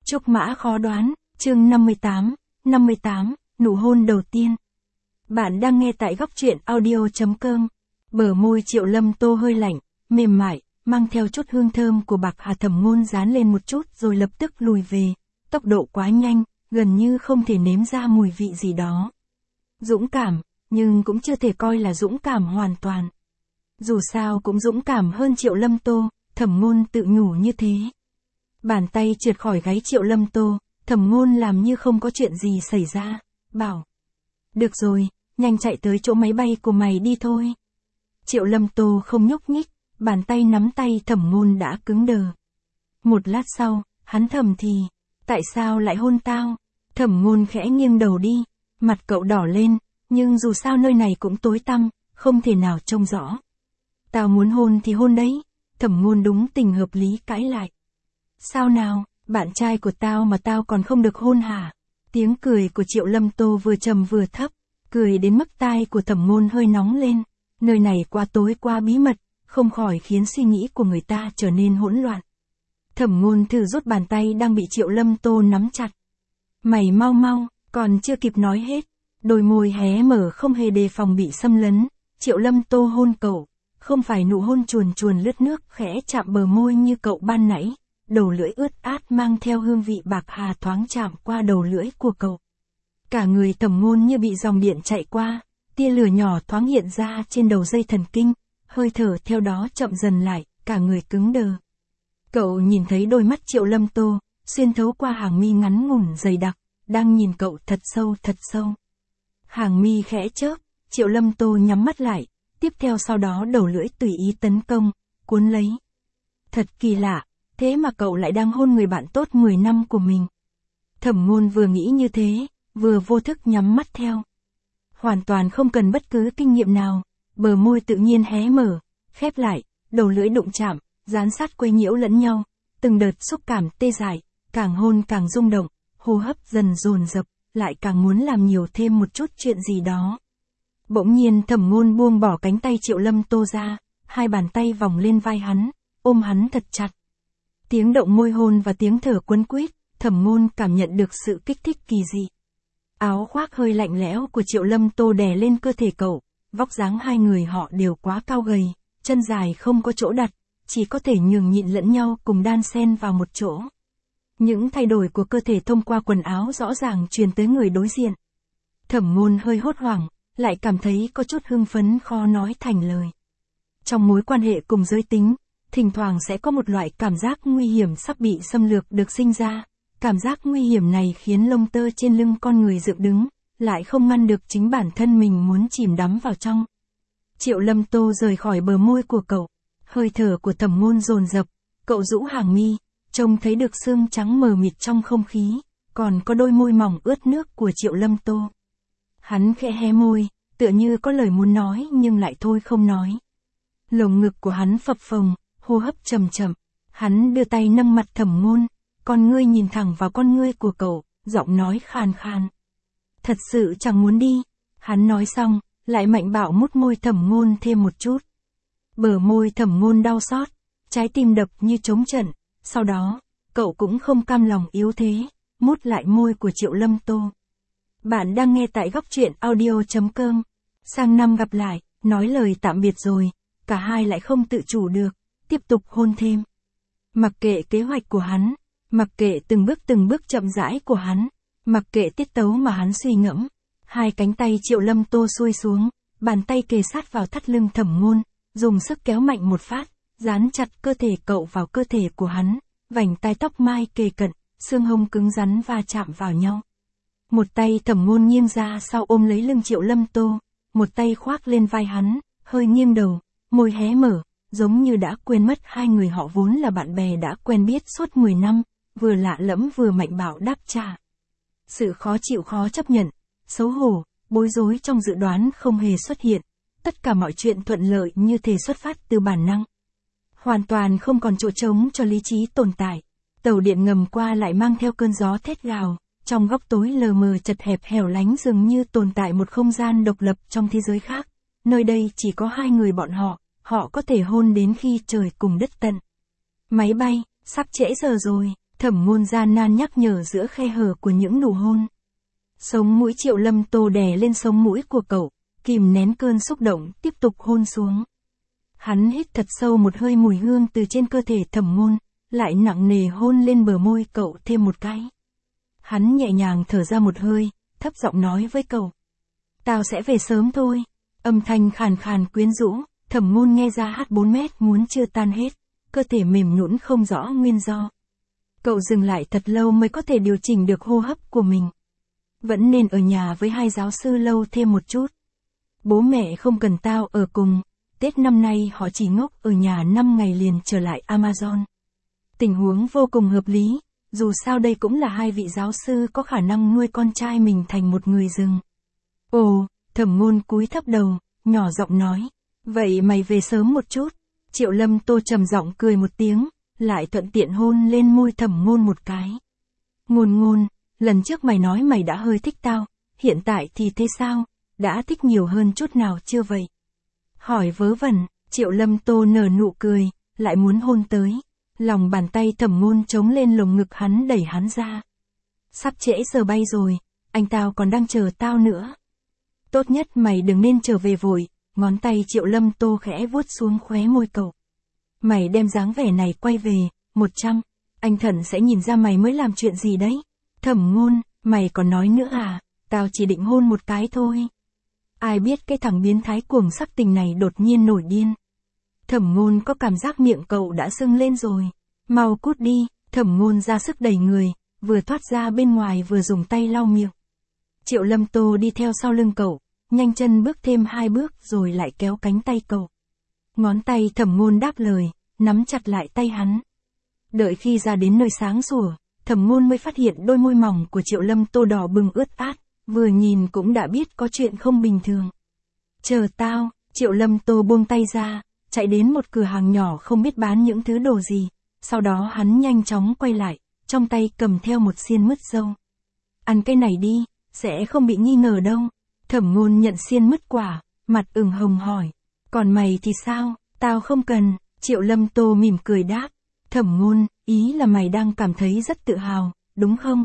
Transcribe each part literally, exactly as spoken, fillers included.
Trúc mã khó đoán, chương năm mươi tám, năm mươi tám, nụ hôn đầu tiên. Bạn đang nghe tại góc truyện audio.com. Bờ môi Triệu Lâm Tô hơi lạnh, mềm mại, mang theo chút hương thơm của bạc hà Thẩm Ngôn dán lên một chút rồi lập tức lùi về. Tốc độ quá nhanh, gần như không thể nếm ra mùi vị gì đó. Dũng cảm, nhưng cũng chưa thể coi là dũng cảm hoàn toàn. Dù sao cũng dũng cảm hơn Triệu Lâm Tô, Thẩm Ngôn tự nhủ như thế. Bàn tay trượt khỏi gáy Triệu Lâm Tô, Thẩm Ngôn làm như không có chuyện gì xảy ra, bảo. Được rồi, nhanh chạy tới chỗ máy bay của mày đi thôi. Triệu Lâm Tô không nhúc nhích, bàn tay nắm tay Thẩm Ngôn đã cứng đờ. Một lát sau, hắn thầm thì, tại sao lại hôn tao? Thẩm Ngôn khẽ nghiêng đầu đi, mặt cậu đỏ lên, nhưng dù sao nơi này cũng tối tăm, không thể nào trông rõ. Tao muốn hôn thì hôn đấy, Thẩm Ngôn đúng tình hợp lý cãi lại. Sao nào, bạn trai của tao mà tao còn không được hôn hả? Tiếng cười của Triệu Lâm Tô vừa trầm vừa thấp, cười đến mức tai của Thẩm Ngôn hơi nóng lên. Nơi này quá tối quá bí mật, không khỏi khiến suy nghĩ của người ta trở nên hỗn loạn. Thẩm Ngôn thử rút bàn tay đang bị Triệu Lâm Tô nắm chặt. Mày mau mau, còn chưa kịp nói hết. Đôi môi hé mở không hề đề phòng bị xâm lấn. Triệu Lâm Tô hôn cậu, không phải nụ hôn chuồn chuồn lướt nước khẽ chạm bờ môi như cậu ban nãy. Đầu lưỡi ướt át mang theo hương vị bạc hà thoáng chạm qua đầu lưỡi của cậu. Cả người Thẩm Ngôn như bị dòng điện chạy qua, tia lửa nhỏ thoáng hiện ra trên đầu dây thần kinh, hơi thở theo đó chậm dần lại, cả người cứng đờ. Cậu nhìn thấy đôi mắt Triệu Lâm Tô, xuyên thấu qua hàng mi ngắn ngủn dày đặc, đang nhìn cậu thật sâu thật sâu. Hàng mi khẽ chớp, Triệu Lâm Tô nhắm mắt lại, tiếp theo sau đó đầu lưỡi tùy ý tấn công, cuốn lấy. Thật kỳ lạ. Thế mà cậu lại đang hôn người bạn tốt mười năm của mình. Thẩm Ngôn vừa nghĩ như thế, vừa vô thức nhắm mắt theo. Hoàn toàn không cần bất cứ kinh nghiệm nào, bờ môi tự nhiên hé mở, khép lại, đầu lưỡi đụng chạm, dán sát quấy nhiễu lẫn nhau, từng đợt xúc cảm tê dại, càng hôn càng rung động, hô hấp dần dồn dập, lại càng muốn làm nhiều thêm một chút chuyện gì đó. Bỗng nhiên Thẩm Ngôn buông bỏ cánh tay Triệu Lâm Tô ra, hai bàn tay vòng lên vai hắn, ôm hắn thật chặt. Tiếng động môi hôn và tiếng thở quấn quýt, Thẩm Ngôn cảm nhận được sự kích thích kỳ dị. Áo khoác hơi lạnh lẽo của Triệu Lâm Tô đè lên cơ thể cậu, vóc dáng hai người họ đều quá cao gầy, chân dài không có chỗ đặt, chỉ có thể nhường nhịn lẫn nhau cùng đan xen vào một chỗ. Những thay đổi của cơ thể thông qua quần áo rõ ràng truyền tới người đối diện. Thẩm Ngôn hơi hốt hoảng, lại cảm thấy có chút hưng phấn khó nói thành lời. Trong mối quan hệ cùng giới tính, thỉnh thoảng sẽ có một loại cảm giác nguy hiểm sắp bị xâm lược được sinh ra. Cảm giác nguy hiểm này khiến lông tơ trên lưng con người dựng đứng, lại không ngăn được chính bản thân mình muốn chìm đắm vào trong. Triệu Lâm Tô rời khỏi bờ môi của cậu, hơi thở của Thẩm Ngôn dồn dập, cậu rũ hàng mi, trông thấy được xương trắng mờ mịt trong không khí, còn có đôi môi mỏng ướt nước của Triệu Lâm Tô. Hắn khẽ hé môi, tựa như có lời muốn nói nhưng lại thôi không nói. Lồng ngực của hắn phập phồng, hô hấp chậm chậm, hắn đưa tay nâng mặt Thẩm Ngôn, con ngươi nhìn thẳng vào con ngươi của cậu, giọng nói khàn khàn. Thật sự chẳng muốn đi, hắn nói xong, lại mạnh bạo mút môi Thẩm Ngôn thêm một chút. Bờ môi Thẩm Ngôn đau xót, trái tim đập như trống trận, sau đó, cậu cũng không cam lòng yếu thế, mút lại môi của Triệu Lâm Tô. Bạn đang nghe tại góc truyện audio.com, sang năm gặp lại, nói lời tạm biệt rồi, cả hai lại không tự chủ được. Tiếp tục hôn thêm. Mặc kệ kế hoạch của hắn, mặc kệ từng bước từng bước chậm rãi của hắn, mặc kệ tiết tấu mà hắn suy ngẫm, hai cánh tay Triệu Lâm Tô xuôi xuống, bàn tay kề sát vào thắt lưng Thẩm Ngôn, dùng sức kéo mạnh một phát, dán chặt cơ thể cậu vào cơ thể của hắn, vành tai tóc mai kề cận, xương hông cứng rắn va chạm vào nhau. Một tay Thẩm Ngôn nghiêng ra sau ôm lấy lưng Triệu Lâm Tô, một tay khoác lên vai hắn, hơi nghiêng đầu, môi hé mở. Giống như đã quên mất hai người họ vốn là bạn bè đã quen biết suốt mười năm, vừa lạ lẫm vừa mạnh bạo đáp trả. Sự khó chịu khó chấp nhận, xấu hổ, bối rối trong dự đoán không hề xuất hiện, tất cả mọi chuyện thuận lợi như thể xuất phát từ bản năng. Hoàn toàn không còn chỗ trống cho lý trí tồn tại. Tàu điện ngầm qua lại mang theo cơn gió thét gào, trong góc tối lờ mờ chật hẹp hẻo lánh dường như tồn tại một không gian độc lập trong thế giới khác. Nơi đây chỉ có hai người bọn họ. Họ có thể hôn đến khi trời cùng đất tận. Máy bay, sắp trễ giờ rồi, Thẩm Ngôn gian nan nhắc nhở giữa khe hở của những nụ hôn. Sống mũi Triệu Lâm Tô đè lên sống mũi của cậu, kìm nén cơn xúc động, tiếp tục hôn xuống. Hắn hít thật sâu một hơi mùi hương từ trên cơ thể Thẩm Ngôn, lại nặng nề hôn lên bờ môi cậu thêm một cái. Hắn nhẹ nhàng thở ra một hơi, thấp giọng nói với cậu. Tao sẽ về sớm thôi. Âm thanh khàn khàn quyến rũ, Thẩm Ngôn nghe ra hát bốn mét muốn chưa tan hết, cơ thể mềm nhũn không rõ nguyên do. Cậu dừng lại thật lâu mới có thể điều chỉnh được hô hấp của mình. Vẫn nên ở nhà với hai giáo sư lâu thêm một chút. Bố mẹ không cần tao ở cùng, Tết năm nay họ chỉ ngốc ở nhà năm ngày liền trở lại Amazon. Tình huống vô cùng hợp lý, dù sao đây cũng là hai vị giáo sư có khả năng nuôi con trai mình thành một người rừng. Ồ, Thẩm Ngôn cúi thấp đầu, nhỏ giọng nói, vậy mày về sớm một chút. Triệu Lâm Tô trầm giọng cười một tiếng, lại thuận tiện hôn lên môi Thẩm Ngôn một cái. Ngôn Ngôn, lần trước mày nói mày đã hơi thích tao, hiện tại thì thế sao, đã thích nhiều hơn chút nào chưa vậy? Hỏi vớ vẩn, Triệu Lâm Tô nở nụ cười, lại muốn hôn tới. Lòng bàn tay Thẩm Ngôn chống lên lồng ngực hắn đẩy hắn ra. Sắp trễ giờ bay rồi, anh tao còn đang chờ tao nữa. Tốt nhất mày đừng nên trở về vội, ngón tay Triệu Lâm Tô khẽ vuốt xuống khóe môi cậu. Mày đem dáng vẻ này quay về, một trăm, anh Thần sẽ nhìn ra mày mới làm chuyện gì đấy. Thẩm Ngôn, mày còn nói nữa à, tao chỉ định hôn một cái thôi. Ai biết cái thằng biến thái cuồng sắc tình này đột nhiên nổi điên. Thẩm Ngôn có cảm giác miệng cậu đã sưng lên rồi. Mau cút đi, Thẩm Ngôn ra sức đẩy người, vừa thoát ra bên ngoài vừa dùng tay lau miệng. Triệu Lâm Tô đi theo sau lưng cậu, nhanh chân bước thêm hai bước rồi lại kéo cánh tay cậu. Ngón tay Thẩm Ngôn đáp lời, nắm chặt lại tay hắn. Đợi khi ra đến nơi sáng sủa, Thẩm Ngôn mới phát hiện đôi môi mỏng của Triệu Lâm Tô đỏ bừng ướt át, vừa nhìn cũng đã biết có chuyện không bình thường. Chờ tao, Triệu Lâm Tô buông tay ra, chạy đến một cửa hàng nhỏ không biết bán những thứ đồ gì, sau đó hắn nhanh chóng quay lại, trong tay cầm theo một xiên mứt dâu. Ăn cái này đi, sẽ không bị nghi ngờ đâu. Thẩm Ngôn nhận xiên mứt quả, mặt ửng hồng hỏi, còn mày thì sao, tao không cần. Triệu Lâm Tô mỉm cười đáp, Thẩm Ngôn, ý là mày đang cảm thấy rất tự hào, đúng không?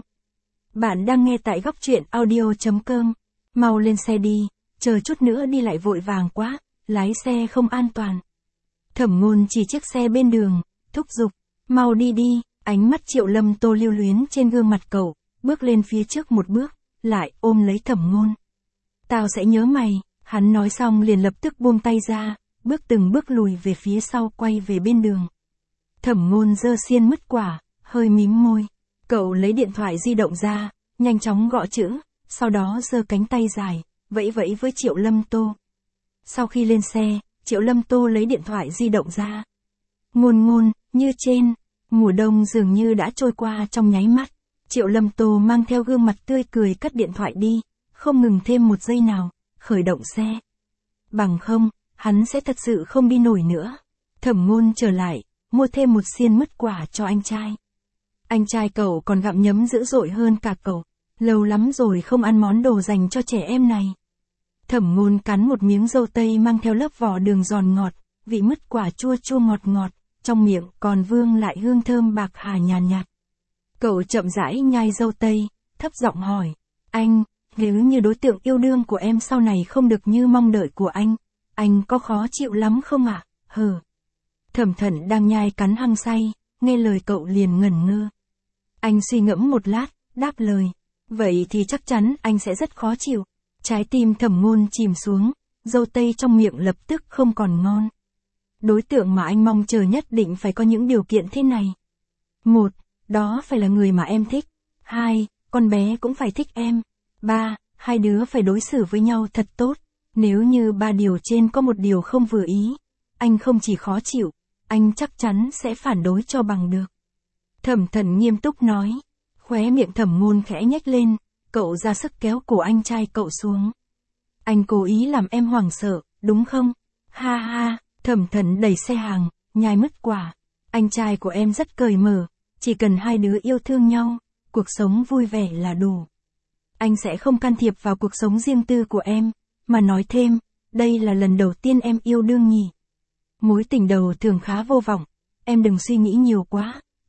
Bạn đang nghe tại góc truyện audio chấm com, mau lên xe đi, chờ chút nữa đi lại vội vàng quá, lái xe không an toàn. Thẩm Ngôn chỉ chiếc xe bên đường, thúc giục, mau đi đi, ánh mắt Triệu Lâm Tô lưu luyến trên gương mặt cậu, bước lên phía trước một bước, lại ôm lấy Thẩm Ngôn. Tao sẽ nhớ mày, hắn nói xong liền lập tức buông tay ra, bước từng bước lùi về phía sau quay về bên đường. Thẩm Ngôn giơ xiên mứt quả, hơi mím môi, cậu lấy điện thoại di động ra, nhanh chóng gõ chữ, sau đó giơ cánh tay dài, vẫy vẫy với Triệu Lâm Tô. Sau khi lên xe, Triệu Lâm Tô lấy điện thoại di động ra. Ngôn Ngôn, như trên, mùa đông dường như đã trôi qua trong nháy mắt. Triệu Lâm Tô mang theo gương mặt tươi cười cất điện thoại đi, không ngừng thêm một giây nào, khởi động xe. Bằng không, hắn sẽ thật sự không đi nổi nữa. Thẩm Ngôn trở lại, mua thêm một xiên mứt quả cho anh trai. Anh trai cậu còn gặm nhấm dữ dội hơn cả cậu, lâu lắm rồi không ăn món đồ dành cho trẻ em này. Thẩm Ngôn cắn một miếng dâu tây mang theo lớp vỏ đường giòn ngọt, vị mứt quả chua chua ngọt ngọt, trong miệng còn vương lại hương thơm bạc hà nhàn nhạt, nhạt. Cậu chậm rãi nhai dâu tây, thấp giọng hỏi, anh, nếu như đối tượng yêu đương của em sau này không được như mong đợi của anh, anh có khó chịu lắm không ạ? À? Hừ. Thẩm Thận đang nhai cắn hăng say, nghe lời cậu liền ngẩn ngơ. Anh suy ngẫm một lát, đáp lời, vậy thì chắc chắn anh sẽ rất khó chịu. Trái tim Thẩm Ngôn chìm xuống, dâu tây trong miệng lập tức không còn ngon. Đối tượng mà anh mong chờ nhất định phải có những điều kiện thế này. Một, đó phải là người mà em thích. Hai, con bé cũng phải thích em. Ba, hai đứa phải đối xử với nhau thật tốt. Nếu như ba điều trên có một điều không vừa ý, anh không chỉ khó chịu, anh chắc chắn sẽ phản đối cho bằng được. Thẩm Thận nghiêm túc nói, khóe miệng Thẩm Ngôn khẽ nhếch lên, cậu ra sức kéo cổ anh trai cậu xuống. Anh cố ý làm em hoảng sợ, đúng không? Ha ha, Thẩm Thận đẩy xe hàng, nhai mứt quả. Anh trai của em rất cởi mở, chỉ cần hai đứa yêu thương nhau, cuộc sống vui vẻ là đủ. Anh sẽ không can thiệp vào cuộc sống riêng tư của em, mà nói thêm, đây là lần đầu tiên em yêu đương nhỉ. Mối tình đầu thường khá vô vọng, em đừng suy nghĩ nhiều quá,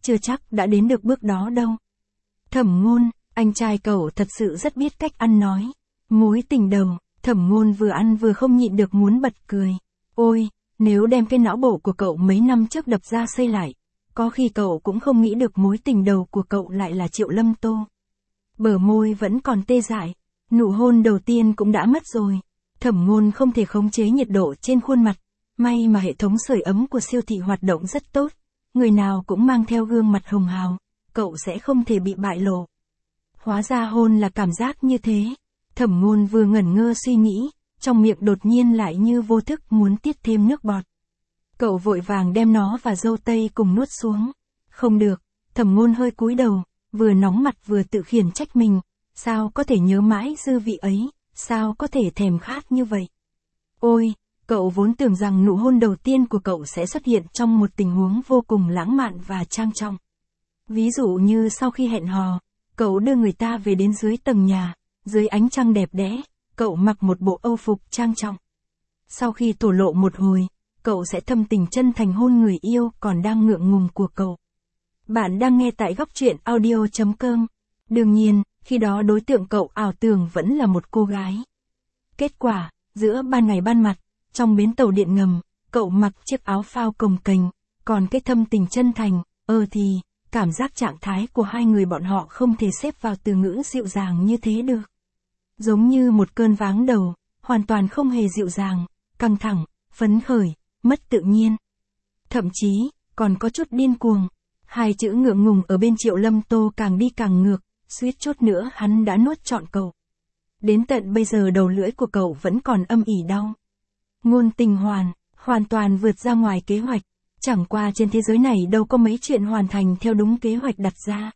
chưa chắc đã đến được bước đó đâu. Thẩm Ngôn, anh trai cậu thật sự rất biết cách ăn nói. Mối tình đầu, Thẩm Ngôn vừa ăn vừa không nhịn được muốn bật cười. Ôi, nếu đem cái não bộ của cậu mấy năm trước đập ra xây lại, có khi cậu cũng không nghĩ được mối tình đầu của cậu lại là Triệu Lâm Tô. Bờ môi vẫn còn tê dại, nụ hôn đầu tiên cũng đã mất rồi. Thẩm Ngôn không thể khống chế nhiệt độ trên khuôn mặt, may mà hệ thống sưởi ấm của siêu thị hoạt động rất tốt, người nào cũng mang theo gương mặt hồng hào, cậu sẽ không thể bị bại lộ. Hóa ra hôn là cảm giác như thế. Thẩm Ngôn vừa ngẩn ngơ suy nghĩ, trong miệng đột nhiên lại như vô thức muốn tiết thêm nước bọt. Cậu vội vàng đem nó và dâu tây cùng nuốt xuống. Không được, Thẩm Ngôn hơi cúi đầu, vừa nóng mặt vừa tự khiển trách mình, sao có thể nhớ mãi dư vị ấy, sao có thể thèm khát như vậy. Ôi, cậu vốn tưởng rằng nụ hôn đầu tiên của cậu sẽ xuất hiện trong một tình huống vô cùng lãng mạn và trang trọng. Ví dụ như sau khi hẹn hò, cậu đưa người ta về đến dưới tầng nhà, dưới ánh trăng đẹp đẽ, cậu mặc một bộ âu phục trang trọng. Sau khi thổ lộ một hồi, cậu sẽ thâm tình chân thành hôn người yêu còn đang ngượng ngùng của cậu. Bạn đang nghe tại góc truyện audio chấm com. Đương nhiên, khi đó đối tượng cậu ảo tưởng vẫn là một cô gái. Kết quả, giữa ban ngày ban mặt, trong bến tàu điện ngầm, cậu mặc chiếc áo phao cồng kềnh, còn cái thâm tình chân thành, ờ thì, cảm giác trạng thái của hai người bọn họ không thể xếp vào từ ngữ dịu dàng như thế được. Giống như một cơn váng đầu, hoàn toàn không hề dịu dàng, căng thẳng, phấn khởi, mất tự nhiên. Thậm chí, còn có chút điên cuồng. Hai chữ ngượng ngùng ở bên Triệu Lâm Tô càng đi càng ngược, suýt chút nữa hắn đã nuốt trọn cậu. Đến tận bây giờ đầu lưỡi của cậu vẫn còn âm ỉ đau. Ngôn tình hoàn, hoàn toàn vượt ra ngoài kế hoạch. Chẳng qua trên thế giới này đâu có mấy chuyện hoàn thành theo đúng kế hoạch đặt ra.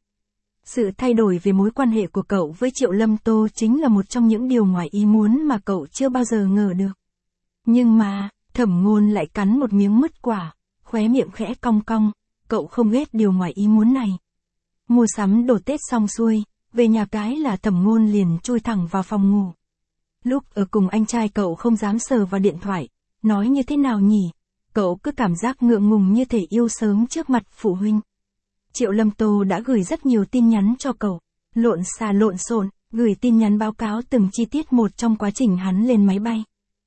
Sự thay đổi về mối quan hệ của cậu với Triệu Lâm Tô chính là một trong những điều ngoài ý muốn mà cậu chưa bao giờ ngờ được. Nhưng mà, Thẩm Ngôn lại cắn một miếng mứt quả, khóe miệng khẽ cong cong, cậu không ghét điều ngoài ý muốn này. Mua sắm đồ Tết xong xuôi, về nhà cái là Thẩm Ngôn liền chui thẳng vào phòng ngủ. Lúc ở cùng anh trai cậu không dám sờ vào điện thoại, nói như thế nào nhỉ? Cậu cứ cảm giác ngượng ngùng như thể yêu sớm trước mặt phụ huynh. Triệu Lâm Tô đã gửi rất nhiều tin nhắn cho cậu, lộn xà lộn xộn, gửi tin nhắn báo cáo từng chi tiết một trong quá trình hắn lên máy bay.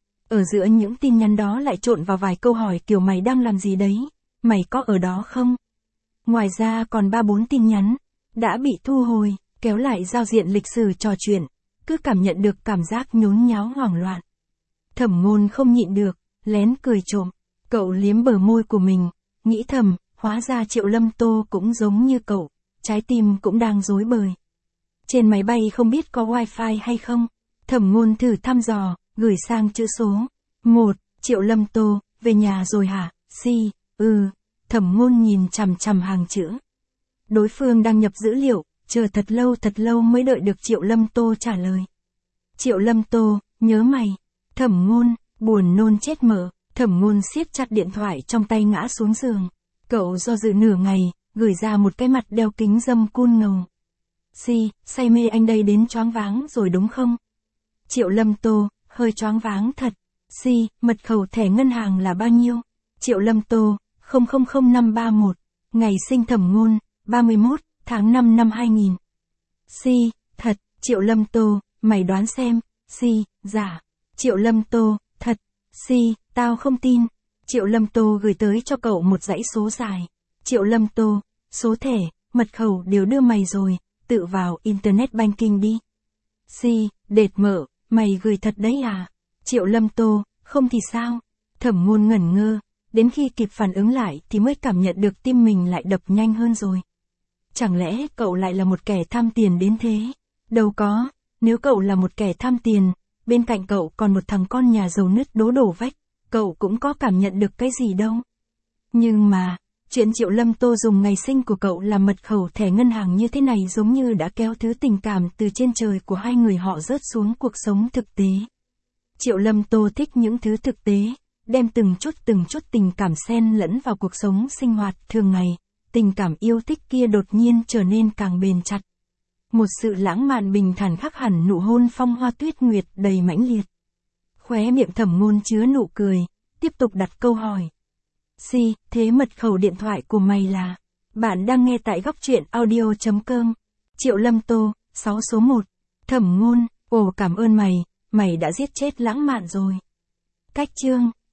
Ở giữa những tin nhắn đó lại trộn vào vài câu hỏi kiểu mày đang làm gì đấy, mày có ở đó không? Ngoài ra còn ba bốn tin nhắn, đã bị thu hồi, kéo lại giao diện lịch sử trò chuyện, cứ cảm nhận được cảm giác nhốn nháo hoảng loạn. Thẩm Ngôn không nhịn được, lén cười trộm, cậu liếm bờ môi của mình, nghĩ thầm, hóa ra Triệu Lâm Tô cũng giống như cậu, trái tim cũng đang rối bời. Trên máy bay không biết có wifi hay không? Thẩm Ngôn thử thăm dò, gửi sang chữ số. một, Triệu Lâm Tô, về nhà rồi hả? Si, ừ. Thẩm Ngôn nhìn chằm chằm hàng chữ. Đối phương đang nhập dữ liệu, chờ thật lâu thật lâu mới đợi được Triệu Lâm Tô trả lời. Triệu Lâm Tô, nhớ mày. Thẩm Ngôn, buồn nôn chết mở. Thẩm Ngôn siết chặt điện thoại trong tay ngã xuống giường. Cậu do dự nửa ngày, gửi ra một cái mặt đeo kính râm cool ngầu. Si, say mê anh đây đến choáng váng rồi đúng không? Triệu Lâm Tô, hơi choáng váng thật. Si, mật khẩu thẻ ngân hàng là bao nhiêu? Triệu Lâm Tô, không không không năm ba mốt. Ngày sinh Thẩm Ngôn, ba mươi mốt, tháng năm năm hai nghìn. Si, thật. Triệu Lâm Tô, mày đoán xem. Si, giả. Triệu Lâm Tô, thật. Si, tao không tin. Triệu Lâm Tô gửi tới cho cậu một dãy số dài. Triệu Lâm Tô, số thẻ, mật khẩu đều đưa mày rồi, tự vào Internet Banking đi. Si, đệt mở, mày gửi thật đấy à? Triệu Lâm Tô, không thì sao? Thẩm Ngôn ngẩn ngơ, đến khi kịp phản ứng lại thì mới cảm nhận được tim mình lại đập nhanh hơn rồi. Chẳng lẽ cậu lại là một kẻ tham tiền đến thế? Đâu có, nếu cậu là một kẻ tham tiền, bên cạnh cậu còn một thằng con nhà giàu nứt đố đổ vách, cậu cũng có cảm nhận được cái gì đâu. Nhưng mà, chuyện Triệu Lâm Tô dùng ngày sinh của cậu làm mật khẩu thẻ ngân hàng như thế này giống như đã kéo thứ tình cảm từ trên trời của hai người họ rớt xuống cuộc sống thực tế. Triệu Lâm Tô thích những thứ thực tế, đem từng chút từng chút tình cảm xen lẫn vào cuộc sống sinh hoạt thường ngày, tình cảm yêu thích kia đột nhiên trở nên càng bền chặt. Một sự lãng mạn bình thản khác hẳn nụ hôn phong hoa tuyết nguyệt đầy mãnh liệt. Khóe miệng Thẩm Ngôn chứa nụ cười, tiếp tục đặt câu hỏi. Si, thế mật khẩu điện thoại của mày là? Bạn đang nghe tại góc truyện audio.com. Triệu Lâm Tô, sáu số một. Thẩm Ngôn, ồ cảm ơn mày, mày đã giết chết lãng mạn rồi. Cách chương.